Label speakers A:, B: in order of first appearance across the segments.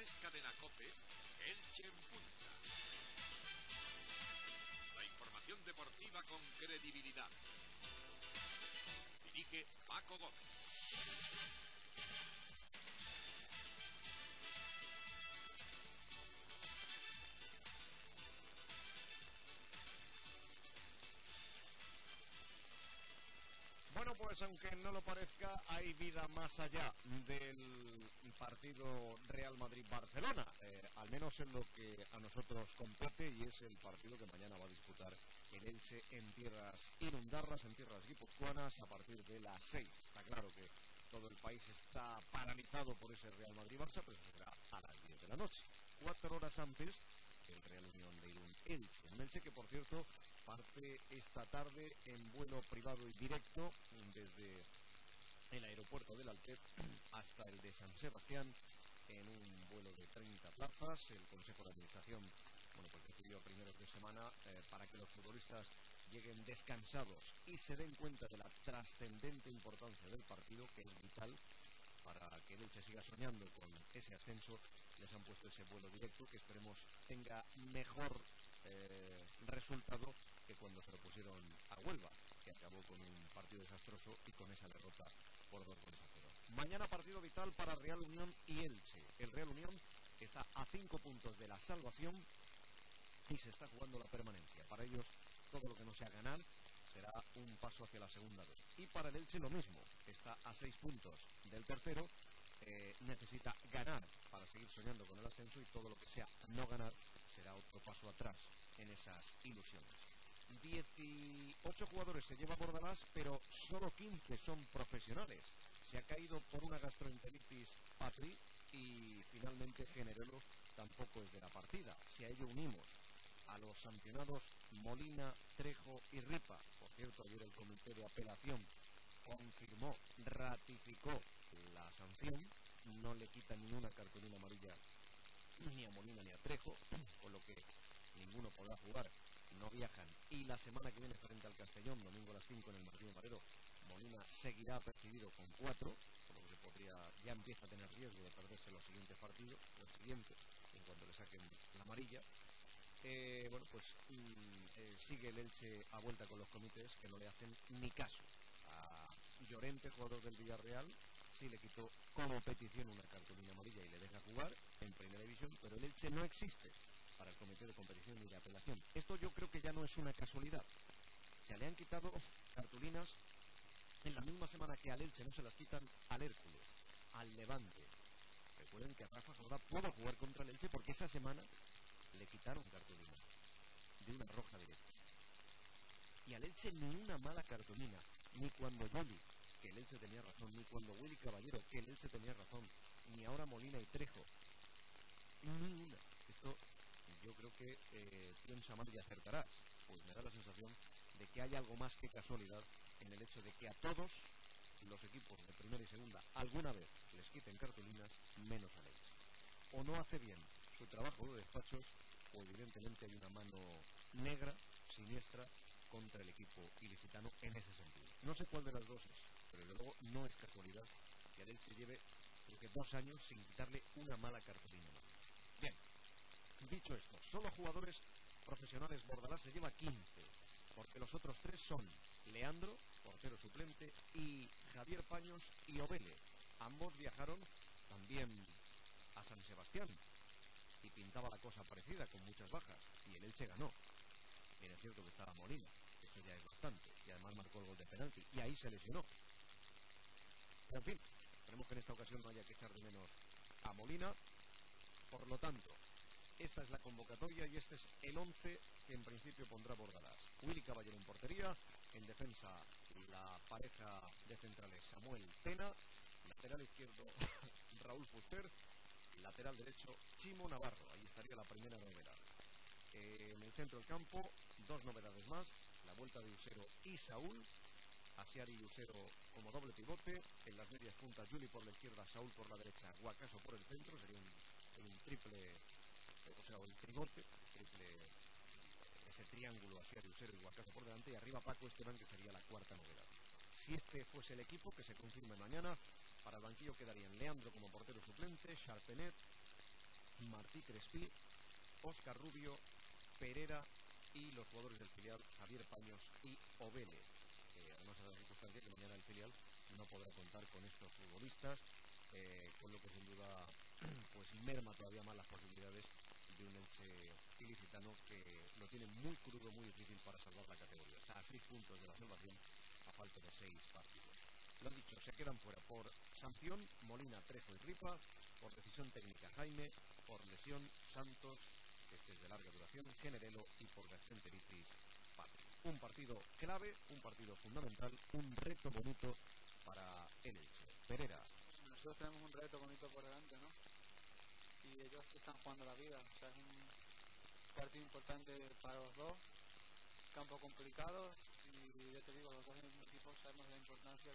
A: es Cadena COPE, Elche en Punta. La información deportiva con credibilidad. Dirige Paco Gómez.
B: Bueno, pues aunque no lo parezca, hay vida más allá del partido Real Madrid-Barcelona, al menos en lo que a nosotros compete, y es el partido que mañana va a disputar el Elche en tierras inundarras, en tierras guipuzcoanas, a partir de las 6. Está claro que todo el país está paralizado por ese Real Madrid-Barça, pero eso será a las 10 de la noche, 4 horas antes del Real Unión de Irún-Elche. Un Elche que, por cierto, parte esta tarde en vuelo privado y directo desde el aeropuerto del Altet hasta el de San Sebastián, en un vuelo de 30 plazas. El Consejo de Administración, bueno, pues decidió a primeros de semana para que los futbolistas lleguen descansados y se den cuenta de la trascendente importancia del partido, que es vital para que el Elche siga soñando con ese ascenso. Les han puesto ese vuelo directo que esperemos tenga mejor resultado que cuando se lo pusieron a Huelva, que acabó con un partido desastroso y con esa derrota por 2-0. Mañana partido vital para Real Unión y Elche. El Real Unión está a 5 puntos de la salvación y se está jugando la permanencia. Para ellos, todo lo que no sea ganar será un paso hacia la segunda vez. Y para el Elche lo mismo, está a 6 puntos del tercero, necesita ganar para seguir soñando con el ascenso, y todo lo que sea no ganar será otro paso atrás en esas ilusiones. 18 jugadores se lleva Bordalás, pero solo 15 son profesionales. Se ha caído por una gastroenteritis Patri y finalmente Generelo tampoco es de la partida. Si a ello unimos a los sancionados Molina, Trejo y Ripa, por cierto, ayer el comité de apelación confirmó, ratificó la sanción, no le quita ni una cartulina amarilla ni a Molina ni a Trejo, con lo que ninguno podrá jugar, no viajan, y la semana que viene frente al Castellón, domingo a las 5 en el Martín Valero, Molina seguirá apercibido con 4, por lo que ya empieza a tener riesgo de perderse los siguientes partidos, o el siguiente, en cuanto le saquen la amarilla. Bueno, pues sigue el Elche a vuelta con los comités, que no le hacen ni caso. A Llorente, jugador del Villarreal, sí le quitó como petición una cartulina amarilla y le deja jugar en primera división, pero el Elche no existe para el comité de competición y de apelación. Esto yo creo que ya no es una casualidad. Se le han quitado cartulinas en la misma semana que al Elche no se las quitan al Hércules, al Levante. Recuerden que Rafa Jordá pudo jugar contra el Elche porque esa semana le quitaron cartulina de una roja directa. Y al Elche ni una mala cartulina, ni cuando Yoli, que el Elche tenía razón, ni cuando Willy Caballero, que el Elche tenía razón, ni ahora Molina y Trejo, ni una. Esto yo creo que piensa mal y acertarás, pues me da la sensación de que hay algo más que casualidad en el hecho de que a todos los equipos de primera y segunda alguna vez les quiten cartulinas, menos al Elche. O no hace bien su trabajo de despachos, o evidentemente hay una mano negra, siniestra, contra el equipo ilicitano en ese sentido. No sé cuál de las dos es, pero desde luego no es casualidad que el Elche lleve, creo que 2 años sin quitarle una mala cartulina. Bien, dicho esto, solo jugadores profesionales Bordalás se lleva 15, porque los otros 3 son Leandro, portero suplente, y Javier Paños y Ovele. Ambos viajaron también a San Sebastián y pintaba la cosa parecida, con muchas bajas, y el Elche ganó. Bien, es cierto que estaba Molina, eso ya es bastante, y además marcó el gol de penalti, y ahí se lesionó. Pero en fin, esperemos que en esta ocasión no haya que echar de menos a Molina. Por lo tanto, esta es la convocatoria y este es el 11 que en principio pondrá Bordalás. Willy Caballero en portería, en defensa la pareja de centrales Samuel Tena, lateral izquierdo Raúl Fuster, lateral derecho Chimo Navarro. Ahí estaría la primera novedad. En el centro del campo, 2 novedades más, la vuelta de Usero y Saúl, Asiari y Usero como doble pivote, en las medias puntas Juli por la izquierda, Saúl por la derecha, Guacaso por el centro, sería un triple, o sea, el tribote, ese triángulo Asiari, Usero y Guacaso por delante, y arriba Paco Esteban, que sería la cuarta novedad. Si este fuese el equipo, que se confirme mañana, para el banquillo quedarían Leandro como portero suplente, Charpenet, Martí Crespí, Óscar Rubio, Perera y los jugadores del filial Javier Paños y Ovele. Además, a la circunstancia que mañana el filial no podrá contar con estos futbolistas, con lo que sin duda pues merma todavía más las posibilidades de un Elche ilicitano que lo tiene muy crudo, muy difícil para salvar la categoría. Está a 6 puntos de la salvación a falta de 6 partidos. Lo dicho, se quedan fuera por sanción Molina, Trejo y Ripa, por decisión técnica Jaime, por lesión Santos, este es de larga duración, Generelo, y por gastroenteritis Patri. Un partido clave, un partido fundamental, un reto bonito para el Elche. Perera.
C: Nosotros tenemos un reto bonito por delante, ¿no? Y ellos están jugando la vida, o sea, es un partido importante para los dos, campo complicado, y ya te digo, los dos equipos sabemos la importancia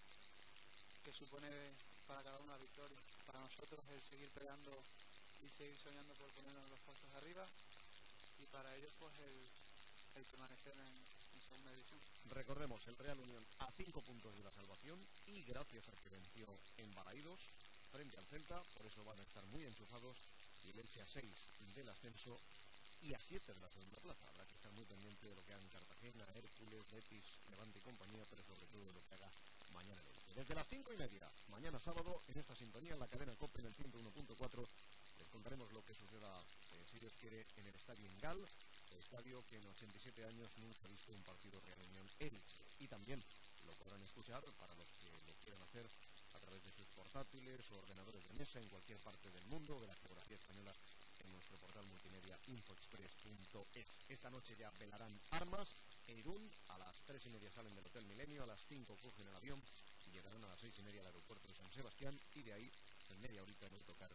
C: que supone para cada uno la victoria. Para nosotros el seguir peleando y seguir soñando por ponernos en los puestos de arriba, y para ellos pues el permanecer en segunda división.
B: Recordemos, el Real Unión a 5 puntos de la salvación y gracias a que venció en Balaídos frente al Celta, por eso van a estar muy enchufados, y el Elche a 6 del ascenso y a 7 de la segunda plaza. Habrá que estar muy pendiente de lo que hagan Cartagena, Hércules, Betis, Levante y compañía, pero sobre todo de lo que haga mañana el Elche. Desde las 5:30, mañana sábado, en esta sintonía, en la cadena COPE en el 101.4, les contaremos lo que suceda, si Dios quiere, en el Estadio Ingal, el estadio que en 87 años nunca ha visto un partido Real Unión Elche. Y también lo podrán escuchar, para los que lo quieran hacer, a través de sus portátiles o ordenadores de mesa en cualquier parte del mundo, de la geografía española, en nuestro portal multimedia infoexpress.es. Esta noche ya velarán armas en Irún, a las 3:30 salen del Hotel Milenio, a las 5 cogen el avión y llegarán a las 6:30 al aeropuerto de San Sebastián, y de ahí en media horita de tocar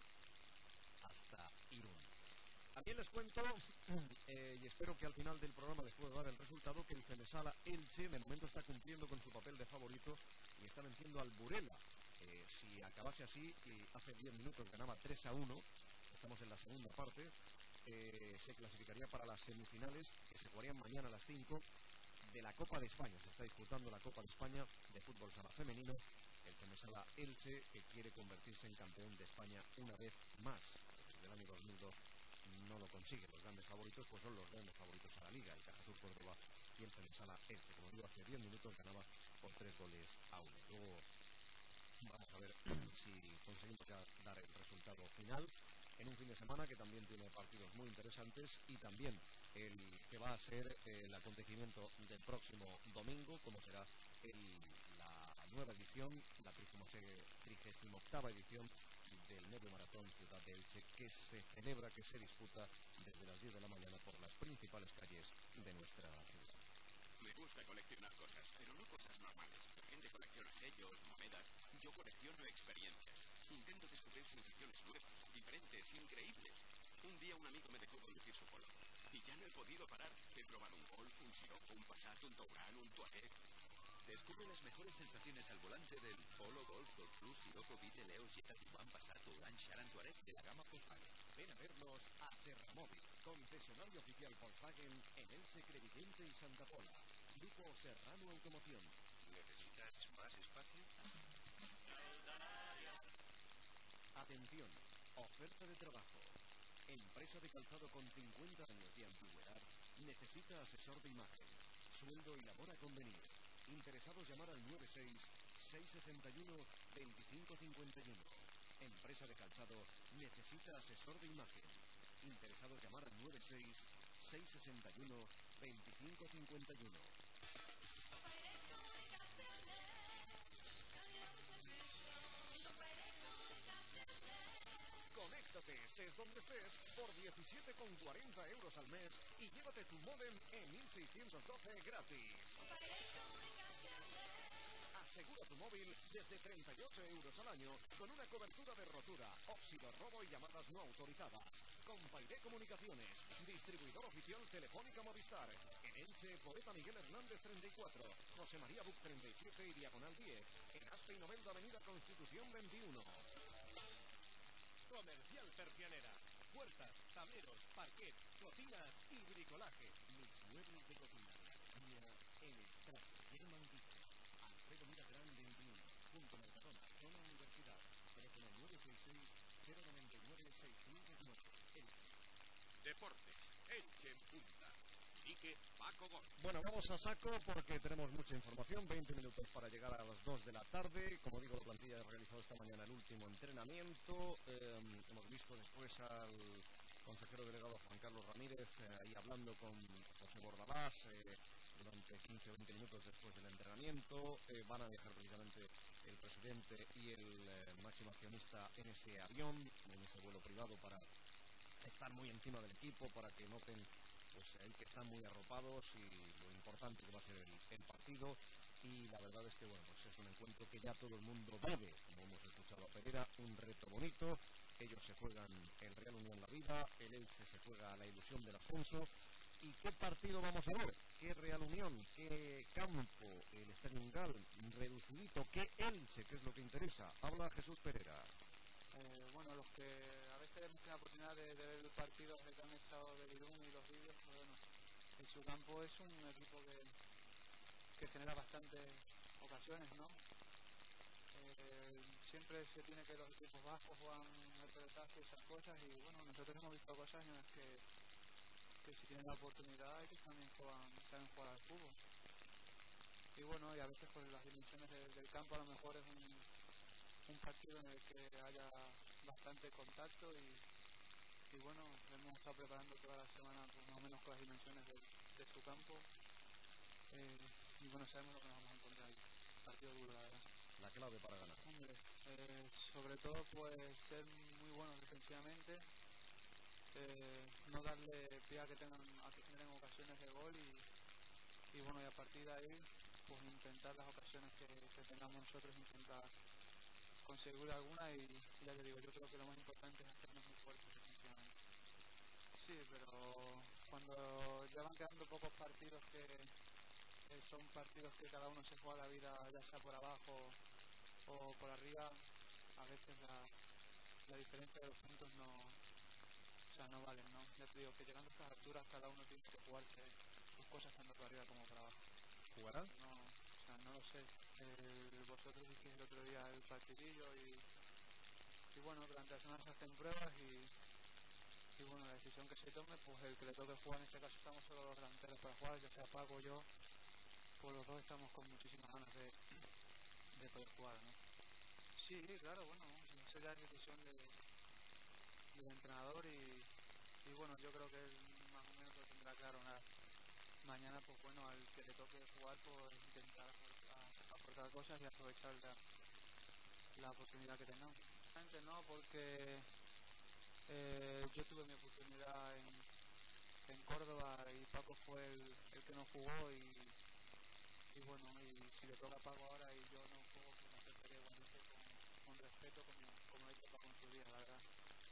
B: hasta Irún. También les cuento, y espero que al final del programa les pueda dar el resultado, que el Femesala Elche de momento está cumpliendo con su papel de favorito y está venciendo al Burela. Si acabase así, y hace 10 minutos ganaba 3-1, estamos en la segunda parte, se clasificaría para las semifinales que se jugarían mañana a las 5 de la Copa de España. Se está disputando la Copa de España de fútbol sala femenino. El Femesala Elche, que quiere convertirse en campeón de España una vez más. Desde el año 2002 no lo consigue. Los grandes favoritos pues son los grandes favoritos a la Liga, el Cajasur Córdoba y el Femesala Elche. Como digo, hace 10 minutos ganaba por 3-1. Luego vamos a ver si conseguimos ya dar el resultado final en un fin de semana que también tiene partidos muy interesantes, y también el que va a ser el acontecimiento del próximo domingo, como será la nueva edición, la 38ª edición del Medio Maratón Ciudad de Elche, que se celebra, que se disputa desde las 10 de la mañana por las principales calles de nuestra ciudad.
A: Me gusta coleccionar cosas, pero no cosas normales. La gente colecciona sellos, monedas. Yo colecciono experiencias. Intento descubrir sensaciones nuevas, diferentes, increíbles. Un día un amigo me dejó conducir su Polo y ya no he podido parar. He probado un Golf, un Sirocco, un Passat, un Touran, un Touareg. Descubre las mejores sensaciones al volante del Polo, Golf, Golf Plus, Sirocco, Vite, Leo, Jetta, Tiguan, Passat, Touran, Charan, Touareg de la gama Volkswagen.
B: Ven a vernos a Serramóvil, concesionario oficial Volkswagen en Elche, Crevillente y Santa Pola. Grupo Serrano Automoción.
A: ¿Necesitas más espacio?
B: Atención, oferta de trabajo. Empresa de calzado con 50 años de antigüedad necesita asesor de imagen. Sueldo y labor a convenir. Interesados llamar al 96-661-2551. Empresa de calzado necesita asesor de imagen. Interesados llamar al 96-661-2551. Conéctate, estés donde estés, por 17,40 euros al mes y llévate tu módem en 1612 gratis. Asegura tu móvil desde 38 euros al año con una cobertura de rotura, óxido, robo y llamadas no autorizadas. Compairé Comunicaciones, distribuidor oficial Telefónica Movistar. En Elche, Poeta Miguel Hernández 34, José María Buc 37 y Diagonal 10. En Aspe y Novelda, Avenida Constitución 21. Comercial Persianera. Puertas, tableros, parquet, cocinas y bricolaje. Mis muebles de cocina de Alemania en Strasse, German Kitchen. Alfredo Mira Grande 21, junto a Mercadona, zona Universidad. Teléfono 966-099-609.
A: Deportes, Elche en punta. Dirige Paco Gómez.
B: Bueno, vamos a saco porque tenemos mucha información. 20 minutos para llegar a las 2 de la tarde. Como digo, la plantilla ha realizado esta mañana el último entrenamiento. Hemos visto después al consejero delegado Juan Carlos Ramírez ahí hablando con José Bordalás durante 15 o 20 minutos después del entrenamiento. Van a viajar precisamente el presidente y el máximo accionista en ese avión, en ese vuelo privado, para estar muy encima del equipo, para que noten pues ahí que están muy arropados y lo importante que va a ser el partido. Y la verdad es que bueno, pues es un encuentro que ya todo el mundo debe, como hemos escuchado a Pereira, un reto bonito. Ellos se juegan el Real Unión la vida, el Elche se juega la ilusión del ascenso. ¿Y qué partido vamos a ver? ¿Qué Real Unión? ¿Qué campo? El Estadio Ungal reducidito. ¿Qué Elche? ¿Qué es lo que interesa? Habla Jesús Pereira.
C: Bueno, los que a veces hemos tenido la oportunidad de ver el partido que han echado de Irún y los vídeos, pues bueno, en su campo es un equipo que genera bastantes ocasiones, ¿no? Siempre se tiene que los equipos bajos juegan el pelotazo y esas cosas, y bueno, nosotros hemos visto cosas en las que si tienen la oportunidad ellos también saben jugar al fútbol. Y bueno, y a veces por las dimensiones del campo a lo mejor es un partido en el que haya bastante contacto y bueno, hemos estado preparando toda la semana pues, más o menos con las dimensiones de su campo y bueno, sabemos lo que nos vamos a encontrar ahí. Partido duro, la verdad.
B: La clave para ganar.
C: Hombre, sobre todo pues ser muy buenos defensivamente, no darle pie a que generen ocasiones de gol y bueno, y a partir de ahí pues intentar las ocasiones que tengamos nosotros, intentar conseguir alguna y ya te digo, yo creo que lo más importante es hacernos muy fuertes defensivamente. Sí, pero cuando ya van quedando pocos partidos que son partidos que cada uno se juega la vida ya sea por abajo o por arriba, a veces la diferencia de los puntos no valen, ¿no? Ya te digo que llegando a estas alturas cada uno tiene que jugarse sus cosas tanto por arriba como por abajo.
B: ¿Jugará?
C: No lo sé. Vosotros hicisteis el otro día el partidillo y bueno, durante la semana se hacen pruebas y bueno, la decisión que se tome, pues el que le toque jugar, en este caso estamos solo los delanteros para jugar, ya sea Paco o yo, pues los dos estamos con muchísimas ganas de poder jugar, ¿no? Sí, claro, bueno, esa ya es decisión del entrenador y bueno, yo creo que él más o menos lo tendrá claro. Nada. Mañana, pues bueno, al que le toque jugar, pues intentar aportar cosas y aprovechar la oportunidad que tengamos. Realmente no, porque yo tuve mi oportunidad en Córdoba y Paco fue el que no jugó y bueno, y si le toca a Paco ahora y yo no juego, pues me acercaré igualmente con respeto como he hecho Paco en su día, la verdad.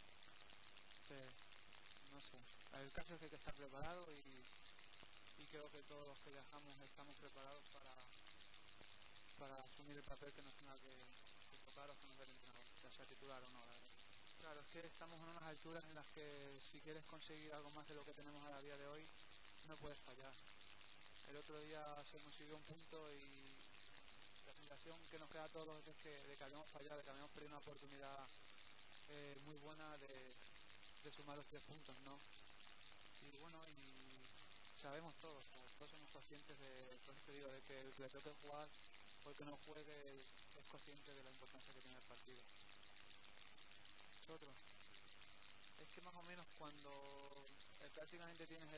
C: No sé, el caso es que hay que estar preparado y creo que todos los que viajamos estamos preparados para asumir el papel que nos tenga que tocar o que nos dé el entrenador, ya sea titular o no, la verdad. Claro, es que estamos en unas alturas en las que si quieres conseguir algo más de lo que tenemos a día de hoy, no puedes fallar. El otro día se consiguió un punto y la sensación que nos queda a todos es de que habíamos fallado, de que habíamos perdido una oportunidad muy buena de sumar los 3 puntos, ¿no? Y bueno, y sabemos todos somos conscientes de que el que le toque jugar o el que no juegue es consciente de la importancia que tiene el partido. Nosotros, es que más o menos cuando prácticamente tienes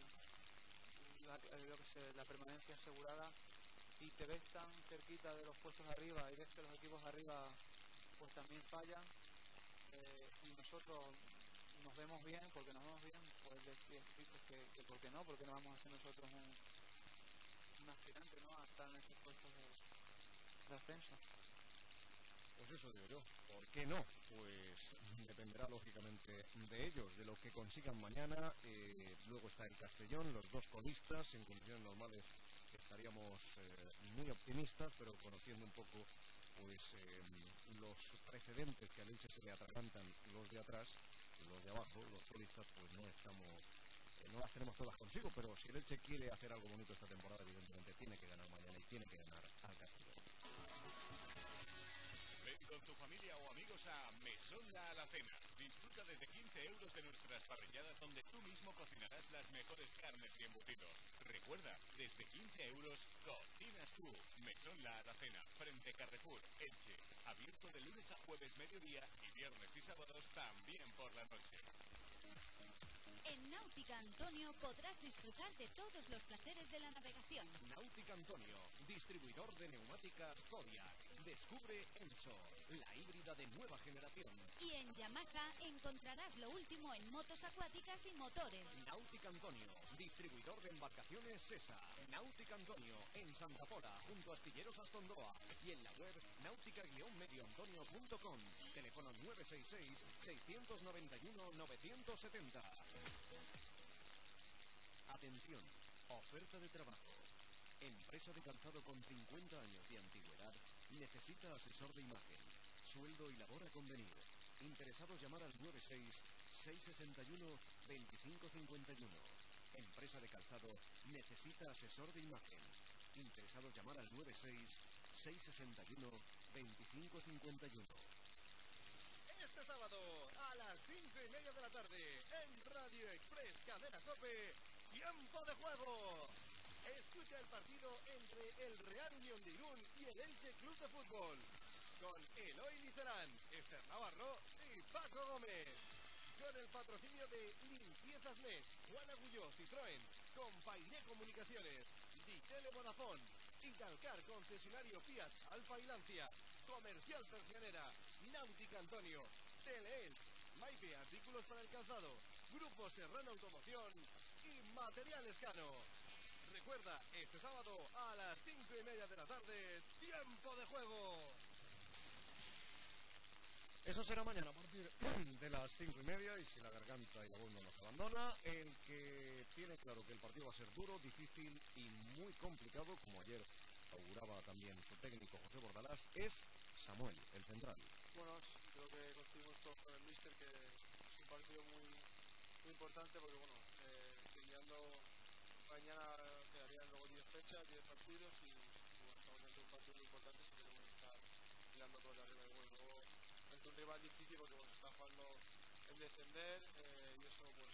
C: la permanencia asegurada y te ves tan cerquita de los puestos de arriba y ves que los equipos de arriba pues también fallan y nosotros nos vemos bien, porque nos vemos bien, pues dices que ¿por qué no? ¿Por qué no vamos a hacer nosotros un aspirante, ¿no? A estar en esos puestos de ascenso.
B: Pues eso digo yo, ¿por qué no? Pues dependerá lógicamente de ellos, de lo que consigan mañana. Luego está el Castellón, los dos colistas. En condiciones normales estaríamos muy optimistas, pero conociendo un poco pues los precedentes que al Elche se le atragantan los de atrás, los de abajo, los colistas, pues no las tenemos todas consigo, pero si el Elche quiere hacer algo bonito esta temporada, evidentemente tiene que ganar mañana y tiene que ganar al Castellón.
D: Ven con tu familia o amigos a Mesón La Alacena. Disfruta desde 15 euros de nuestras parrilladas donde tú mismo cocinarás las mejores carnes y embutidos. Recuerda, desde 15 euros, cocinas tú. Mesón La Aracena, frente Carrefour, Elche. Abierto de lunes a jueves mediodía y viernes y sábados también por la noche.
E: En Náutica Antonio podrás disfrutar de todos los placeres de la navegación.
B: Náutica Antonio, distribuidor de neumáticas Zodiac. Descubre Enso, la híbrida de nueva generación.
E: Y en Yamaha encontrarás lo último en motos acuáticas y motores.
B: Náutica Antonio, distribuidor de embarcaciones Sesa. Náutica Antonio, en Santa Pola, junto a Astilleros Astondoa. Y en la web náutica-medioantonio.com. Teléfono 966-691-970. Atención, oferta de trabajo. Empresa de calzado con 50 años de antigüedad necesita asesor de imagen. Sueldo y labor a convenir. Interesados llamar al 96-661-2551. Empresa de calzado necesita asesor de imagen. Interesados llamar al 96-661-2551.
F: Este sábado a las 5:30 de la tarde en Radio Express Cadena COPE, Tiempo de Juego. Escucha el partido entre el Real Unión de Irún y el Elche Club de Fútbol, con Eloy Licerán, Esther Navarro y Paco Gómez. Con el patrocinio de Limpiezas Net, Juan Agulló Citroën, Compairé Comunicaciones, Ditele Vodafone, Italcar concesionario Fiat Alfa y Lancia, Comercial Persianera, Náutica Antonio, Teleelch, Maipe Artículos para el Calzado, Grupo Serrano Automoción y Materiales Cano. Recuerda, este sábado a las 5:30 de la tarde, Tiempo de Juego.
B: Eso será mañana a partir de las 5:30, y si la garganta y la voz no nos abandona, el que tiene claro que el partido va a ser duro, difícil y muy complicado, como ayer auguraba también su técnico José Bordalás, es Samuel, el central.
C: Bueno, creo que coincidimos todos con el míster que es un partido muy importante porque, bueno, terminando mañana quedarían luego 10 fechas, 10 partidos y bueno, estamos ante un partido muy importante si queremos estar peleando por la arriba del bueno. Luego, ante un rival difícil porque bueno, está jugando en descender y eso pues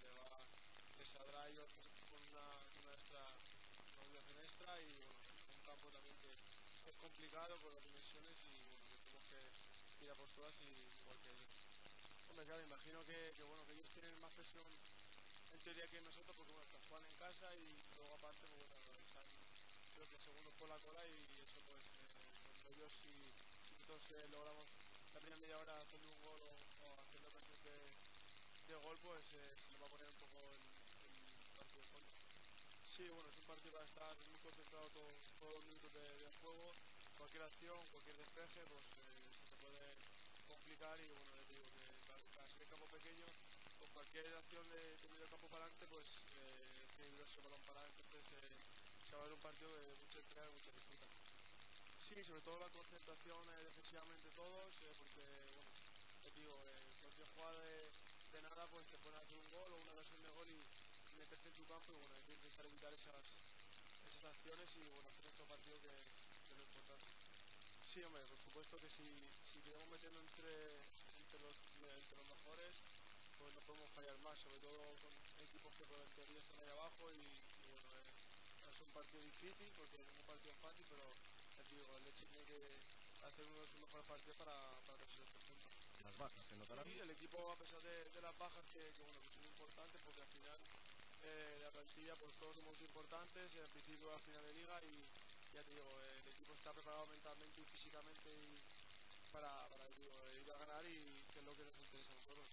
C: le saldrá a ellos con una obligación extra y bueno, un campo también que es complicado por las dimensiones y bueno, que tenemos que ir a por todas y igual que ellos. Hombre, claro, imagino que bueno, que ellos tienen más presión en teoría que nosotros porque bueno, están jugando en casa y luego aparte pues, bueno, están creo que segundos por la cola y eso pues entre ellos si nosotros logramos la primera media hora haciendo un gol o haciendo ocasiones de gol pues se nos va a poner un poco el partido de fondo. Sí, bueno, es un partido para estar muy concentrado todos los minutos de juego, cualquier acción, cualquier despeje pues se te puede complicar y bueno, les digo que para ser campo pequeño con cualquier acción de medio campo para adelante pues que ese balón para adelante, entonces se va a ver un partido de mucha entrega y mucha disputa. Sí, sobre todo la concentración defensivamente todos, porque bueno, les digo, cualquier jugada de nada pues te pueden hacer un gol o una ocasión de gol y meterse en tu campo y bueno, hay que intentar evitar esas acciones y bueno, hacer estos partidos que es lo importante. Sí, hombre, por supuesto que si queremos meternos entre los mejores pues no podemos fallar más, sobre todo con equipos que por en teoría están ahí abajo y bueno, es un partido difícil porque es un partido fácil, pero les digo, el Leche tiene que hacer uno de sus mejores partidos para conseguir estos puntos.
B: Las bajas, ¿se notarán?
C: Sí, el equipo a pesar de las bajas que bueno, que son importantes porque al final la plantilla pues todos somos importantes, al principio al final de liga y ya te digo, el equipo está preparado mentalmente y físicamente y para digo, ir a ganar y que es lo que nos interesa a nosotros.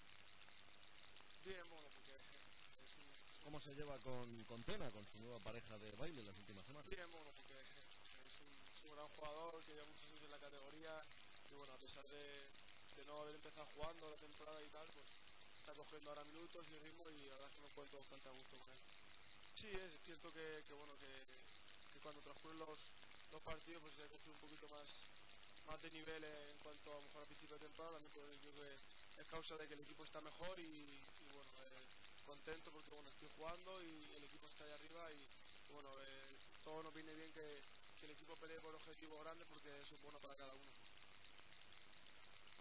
C: Bien, bueno, porque
B: ¿Cómo se lleva con Tena, con su nueva pareja de baile en las últimas semanas?
C: Bien, bueno, porque es un gran jugador que lleva muchos años en la categoría y bueno, a pesar de no haber empezado jugando la temporada y tal, pues está cogiendo ahora minutos y ritmo y la verdad es que nos pueden todos cantar a gusto con él. Sí, es cierto que bueno, que cuando transcurren los partidos pues se ha cogido un poquito más de nivel en cuanto a lo mejor al principio de temporada, también pues, yo creo que es causa de que el equipo está mejor y bueno, contento porque bueno, estoy jugando y el equipo está ahí arriba y bueno, todo nos viene bien que el equipo pelee por objetivos grandes porque eso es bueno para cada uno.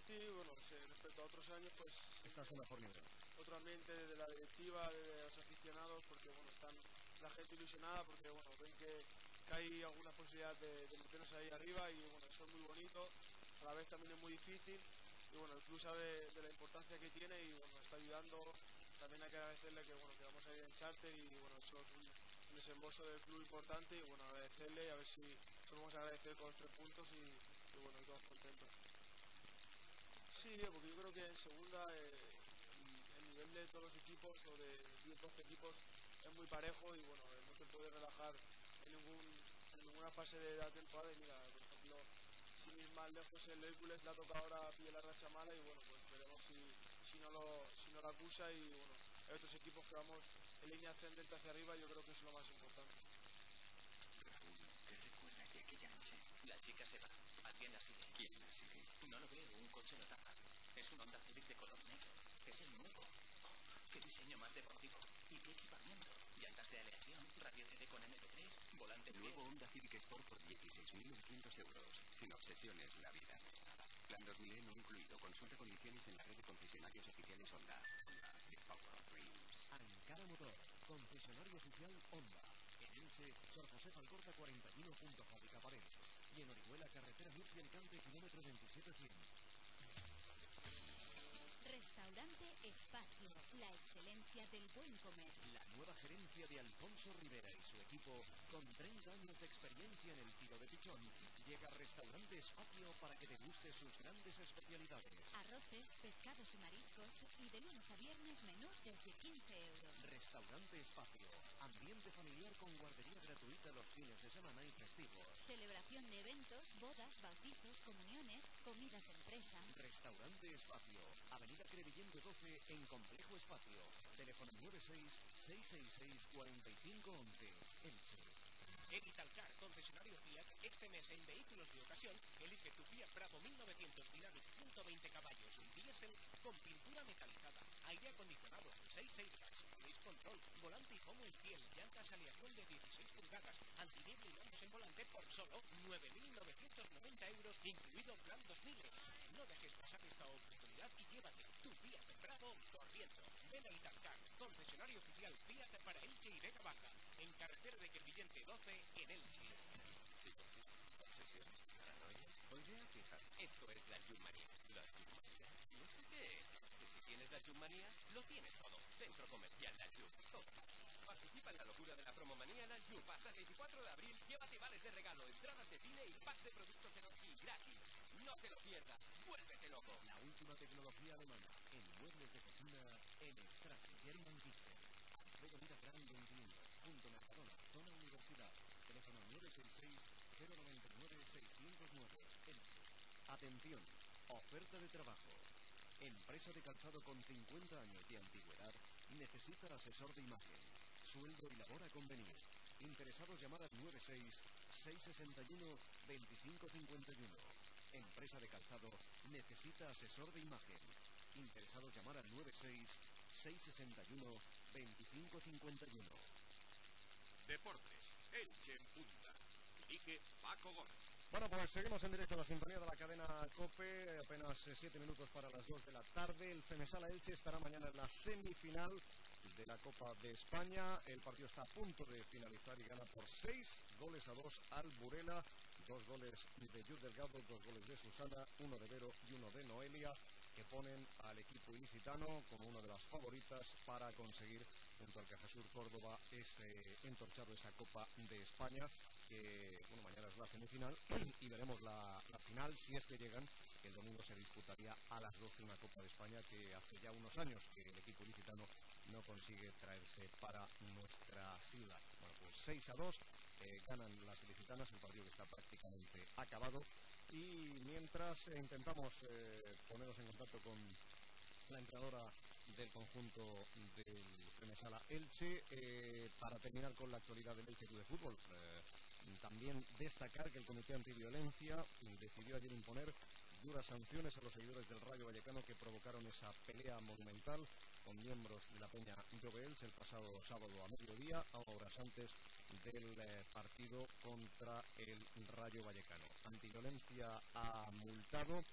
G: Sí, bueno, respecto a otros años, pues
B: Esta es una mejor nivel.
G: otro ambiente de la directiva, de los aficionados, porque bueno, están la gente ilusionada, porque bueno, ven que hay alguna posibilidad de meternos ahí arriba y bueno, eso es muy bonito, a la vez también es muy difícil y bueno, el club sabe de la importancia que tiene y bueno, está ayudando. También hay que agradecerle que bueno, que vamos a ir en charter y bueno, eso es un desembolso del club importante y bueno, agradecerle y a ver si podemos agradecer con los 3 puntos y bueno, y todos contentos. Sí, porque yo creo que en segunda el nivel de todos los equipos o de 10-12 equipos es muy parejo y bueno, no te puedes relajar en ninguna fase de la temporada. Y mira, por ejemplo, sin ir más lejos, el Hércules le ha tocado ahora pillar la racha mala y bueno, pues veremos si no la acusa y bueno, hay otros equipos que vamos en línea ascendente hacia arriba y yo creo que es lo más importante.
A: Raúl, ¿qué recuerdas de aquella noche?
H: La chica se va. Alguien la sigue.
A: ¿Quién la sigue?
H: No lo veo, un coche lo tapa. Es un Honda Civic de color negro. Es el nuevo. Qué diseño más deportivo. Y qué equipamiento. Llantas de aleación, radio CD con MP3, volante
A: El nuevo Honda Civic Sport por 16.900 euros. Sin obsesiones, la vida no es nada. Plan 2000 no incluido. Consulta condiciones en la red de concesionarios oficiales Honda. Honda, the power of dreams.
F: Ankara Motor, concesionario oficial Honda. En Elche, Sor José Alcorta 41. Fábrica Paredes. Y en Orihuela, carretera Murcia-Alicante, kilómetro 27-100.
E: Restaurante Espacio, la excelencia del buen comer.
F: La nueva gerencia de Alfonso Rivera y su equipo, con 30 años de experiencia en el tiro de pichón, llega a Restaurante Espacio para que deguste sus grandes especialidades.
E: Arroces, pescados y mariscos y de lunes a viernes menú desde 15 euros.
F: Restaurante Espacio, ambiente familiar con guardería gratuita los fines de semana y festivos.
E: Celebración de eventos, bodas, bautizos, comuniones, comidas de empresa.
F: Restaurante Espacio, Avenida Crevillente 12 en Complejo Espacio. Teléfono 96-666-4511. Elche.
I: En Italcar, concesionario Fiat, este mes en vehículos de ocasión, elige tu Fiat Bravo 1900 Dynamic 120 caballos, un diésel con pintura metalizada, aire acondicionado, 6 airbags, cruise control, volante y foam en piel, llantas aleación de 16 pulgadas, antiniebla y manos en volante por solo 9.990 euros, incluido Plan 2000. No dejes pasar esta oportunidad y llévate tu Fiat Bravo corriendo. Ven a Italcar, concesionario oficial Fiat para Elche y Vega Baja, en carretera de Crevillente 12 en Elche.
A: Sí, obsesiones, paranoia. O idea fija. Esto es la Yummanía. ¿La Yummanía? No sé qué es. Que si tienes la Yummanía, lo tienes todo. Centro comercial La Yum. Todo. Participa en la locura de la promomanía La Yum. Hasta el 24 de abril, llévate vales de regalo, entradas de cine y packs de productos Eroski gratis. No te lo pierdas. Vuélvete loco.
F: La última tecnología alemana en muebles de cocina en Strasse German Kitchen. Alfredo Vida Gran 21. Punto Mercadona, zona Universidad. Teléfono 966-099-609. Elche. Atención, oferta de trabajo. Empresa de calzado con 50 años de antigüedad necesita asesor de imagen. Sueldo y labor a convenir. Interesados llamar al 96-661-2551. Empresa de calzado necesita asesor de imagen. Interesados llamar al 96-661-2551.
J: Deportes, Elche en punta. Dirige Paco Gómez.
B: Bueno, pues seguimos en directo a la sintonía de la cadena COPE, apenas 7 minutos para las 2 de la tarde. El Femesala Elche estará mañana en la semifinal de la Copa de España. El partido está a punto de finalizar y gana por 6-2 al Burela. 2 goles de Jude Delgado, 2 goles de Susana, 1 de Vero y 1 de Noelia, que ponen al equipo ilicitano como una de las favoritas para conseguir, junto al Cajasur Córdoba, ese entorchado, esa Copa de España, que bueno, mañana es la semifinal y veremos la final, si es que llegan, que el domingo se disputaría a las 12 una Copa de España que hace ya unos años que el equipo ilicitano no consigue traerse para nuestra ciudad. Bueno, pues 6-2. Ganan las ilicitanas, el partido que está prácticamente acabado, y mientras intentamos ponernos en contacto con la entrenadora del conjunto del Femesala Elche para terminar con la actualidad del Elche Club de Fútbol. También destacar que el Comité Antiviolencia decidió ayer imponer duras sanciones a los seguidores del Rayo Vallecano que provocaron esa pelea monumental con miembros de la Peña Jove Elche el pasado sábado a mediodía, a horas antes del partido contra el Rayo Vallecano. Antiviolencia ha multado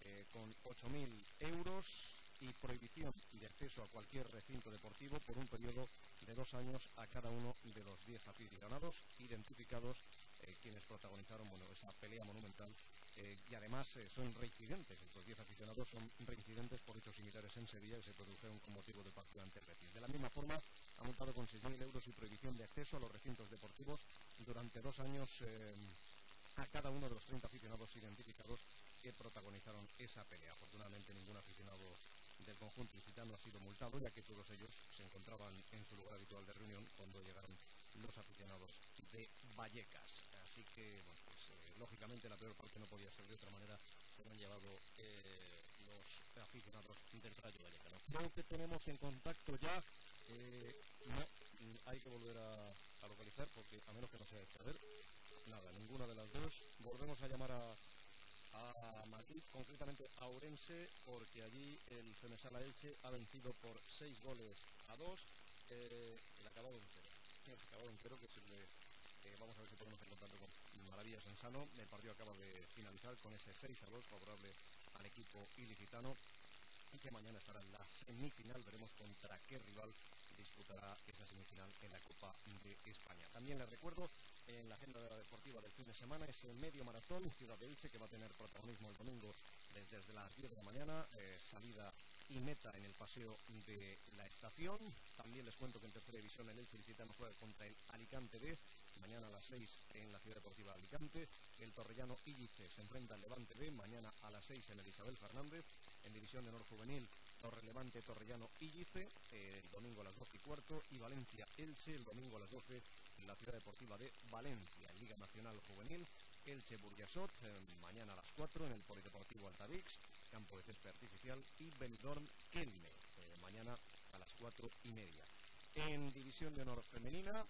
B: con 8.000 euros y prohibición de acceso a cualquier recinto deportivo por un periodo de 2 años a cada uno de los 10 aficionados identificados, quienes protagonizaron esa pelea monumental, y además son reincidentes. Estos 10 aficionados son reincidentes por hechos similares en Sevilla que se produjeron con motivo del partido ante el Betis. De la misma forma, ha multado con 6.000 euros y prohibición de acceso a los recintos deportivos durante 2 años a cada uno de los 30 aficionados identificados que protagonizaron esa pelea. Afortunadamente, ningún aficionado del conjunto ilicitano ha sido multado, ya que todos ellos se encontraban en su lugar habitual de reunión cuando llegaron los aficionados de Vallecas. Así que, lógicamente la peor parte no podía ser de otra manera, pero han llevado los aficionados del Rayo Vallecano. Creo que tenemos en contacto ya, no, hay que volver a localizar, porque a menos que no sea esta, a ver, nada, ninguna de las dos. Volvemos a llamar a Madrid, concretamente a Ourense, porque allí el Femesala Elche ha vencido por 6-2 el acabado en cero. El acabado en cero, que es el de, vamos a ver si ponemos en contacto con Maravillas Sansano. El partido acaba de finalizar con ese 6-2 favorable al equipo ilicitano, y que mañana estará en la semifinal. Veremos contra qué rival disputará esa semifinal en la Copa de España. También les recuerdo, en la agenda deportiva del fin de semana, ese medio maratón Ciudad de Elche, que va a tener protagonismo el domingo desde las 10 de la mañana, salida y meta en el paseo de la estación. También les cuento que en tercera división el Elche ilicitano juega contra el Alicante B, mañana a las 6 en la Ciudad Deportiva de Alicante. El torrellano Ílice se enfrenta al Levante B, mañana a las 6 en el Isabel Fernández. En división de honor juvenil, Torrelevante Torrellano Ílice, el domingo a las 12:15, y Valencia Elche el domingo a las 12 en la Ciudad Deportiva de Valencia. En Liga Nacional Juvenil, Elche Burjasot, mañana a las 4 en el Polideportivo Altavix, campo de césped artificial, y Benidorm Kelme, mañana a las 4:30. En división de honor femenina,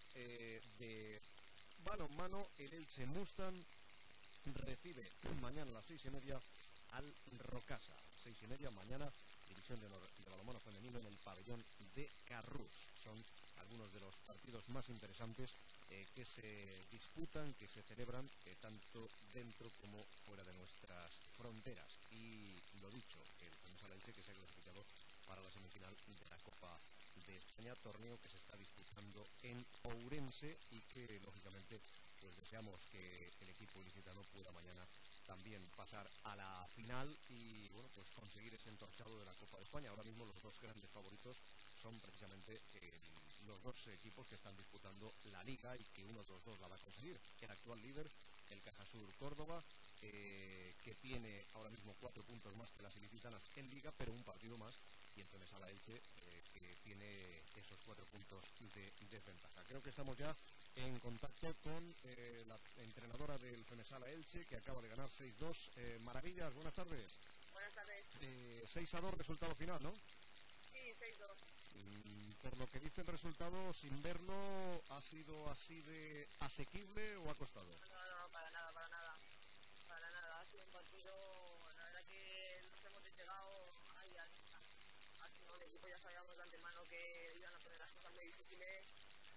B: de balonmano, el Elche Mustang recibe mañana a las 6:30 al Rocasa. 6:30 mañana, división de honor de balonmano femenino en el pabellón de Carrús. Son algunos de los partidos más interesantes que se disputan, que se celebran tanto dentro como fuera de nuestras fronteras. Y lo dicho, el Femesala Elche, que se ha clasificado para la semifinal de la Copa de España, torneo que se está disputando en Ourense, y que lógicamente pues deseamos que el equipo ilicitano pueda mañana también pasar a la final y pues conseguir ese entorchado de la Copa de España. Ahora mismo los dos grandes favoritos son precisamente los dos equipos que están disputando la Liga, y que uno de los dos la va a conseguir. El actual líder, el Cajasur Córdoba, que tiene ahora mismo 4 puntos más que las ilicitanas en Liga, pero un partido más, y el Femesala Elche, que tiene esos 4 puntos de desventaja. Creo que estamos ya en contacto con la entrenadora del Femesala Elche, que acaba de ganar 6-2. Maravillas, buenas tardes.
K: Buenas tardes.
B: 6-2 resultado final, ¿no?
K: Sí, 6-2.
B: Por lo que dice el resultado, sin verlo, ¿ha sido así de asequible o ha costado?
K: No, para nada. Para nada, ha sido un partido, la verdad que nos hemos despegado ahí al final. El equipo ya sabíamos de antemano que iban a poner las cosas muy difíciles.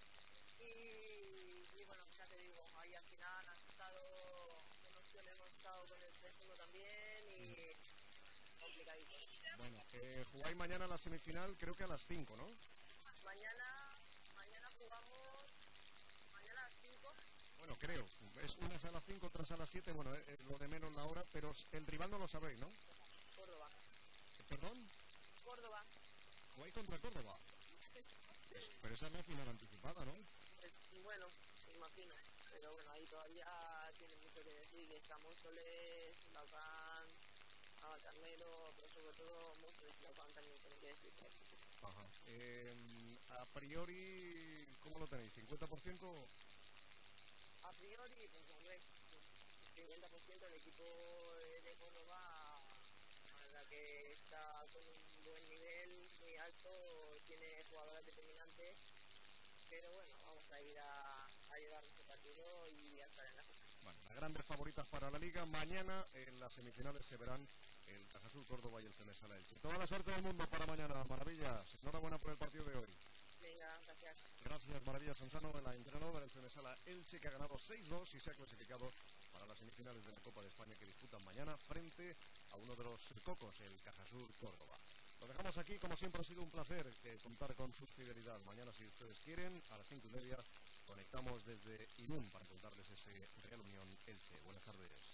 K: Y bueno, ya te digo, ahí al final han estado hemos estado con el 3-1 también, y complicadito.
B: Bueno, jugáis mañana la semifinal, creo que a las 5, ¿no?
K: Mañana jugamos, mañana a las 5.
B: Bueno, creo, es unas a las 5, otras a las 7, bueno, es lo de menos la hora, pero el rival no lo sabéis, ¿no?
K: Córdoba.
B: ¿Perdón?
K: Córdoba.
B: ¿Jugáis contra Córdoba? Pero esa es la final anticipada, ¿no?
K: Bueno, me imagino, pero bueno, ahí todavía tiene mucho que decir, que está Móstoles, Laucán, Carnero, pero sobre todo Móstoles y Laucán también tienen que decir.
B: Ajá. A priori, ¿cómo lo tenéis? ¿50%?
K: A priori, pues hombre, 50% del equipo de Córdoba, la verdad que está con un buen nivel, muy alto, tiene jugadoras determinantes, pero bueno, vamos a ir a llevar este partido y a estar en la final.
B: Bueno, las grandes favoritas para la Liga. Mañana en las semifinales se verán el Cajasur Córdoba y el Femesala Elche. Toda la suerte del mundo para mañana, Maravillas. Enhorabuena por el partido de hoy.
K: Venga, gracias.
B: Gracias, Maravillas Sansano, la entrenadora del Femesala Elche, que ha ganado 6-2 y se ha clasificado para las semifinales de la Copa de España, que disputan mañana frente a uno de los cocos, el Cajasur Córdoba. Lo dejamos aquí, como siempre ha sido un placer contar con su fidelidad. Mañana, si ustedes quieren, a las 5:30, conectamos desde Irún para contarles ese Real Unión Elche. Buenas tardes.